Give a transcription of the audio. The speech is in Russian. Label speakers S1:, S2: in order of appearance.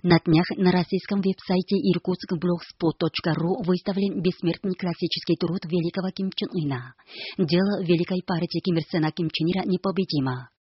S1: На днях на российском веб-сайте irkutskblogspot.ru выставлен бессмертный классический труд великого Ким Чен Ына. Дело великой партии Ким Ир Сена Ким Чен Ира непобедимо.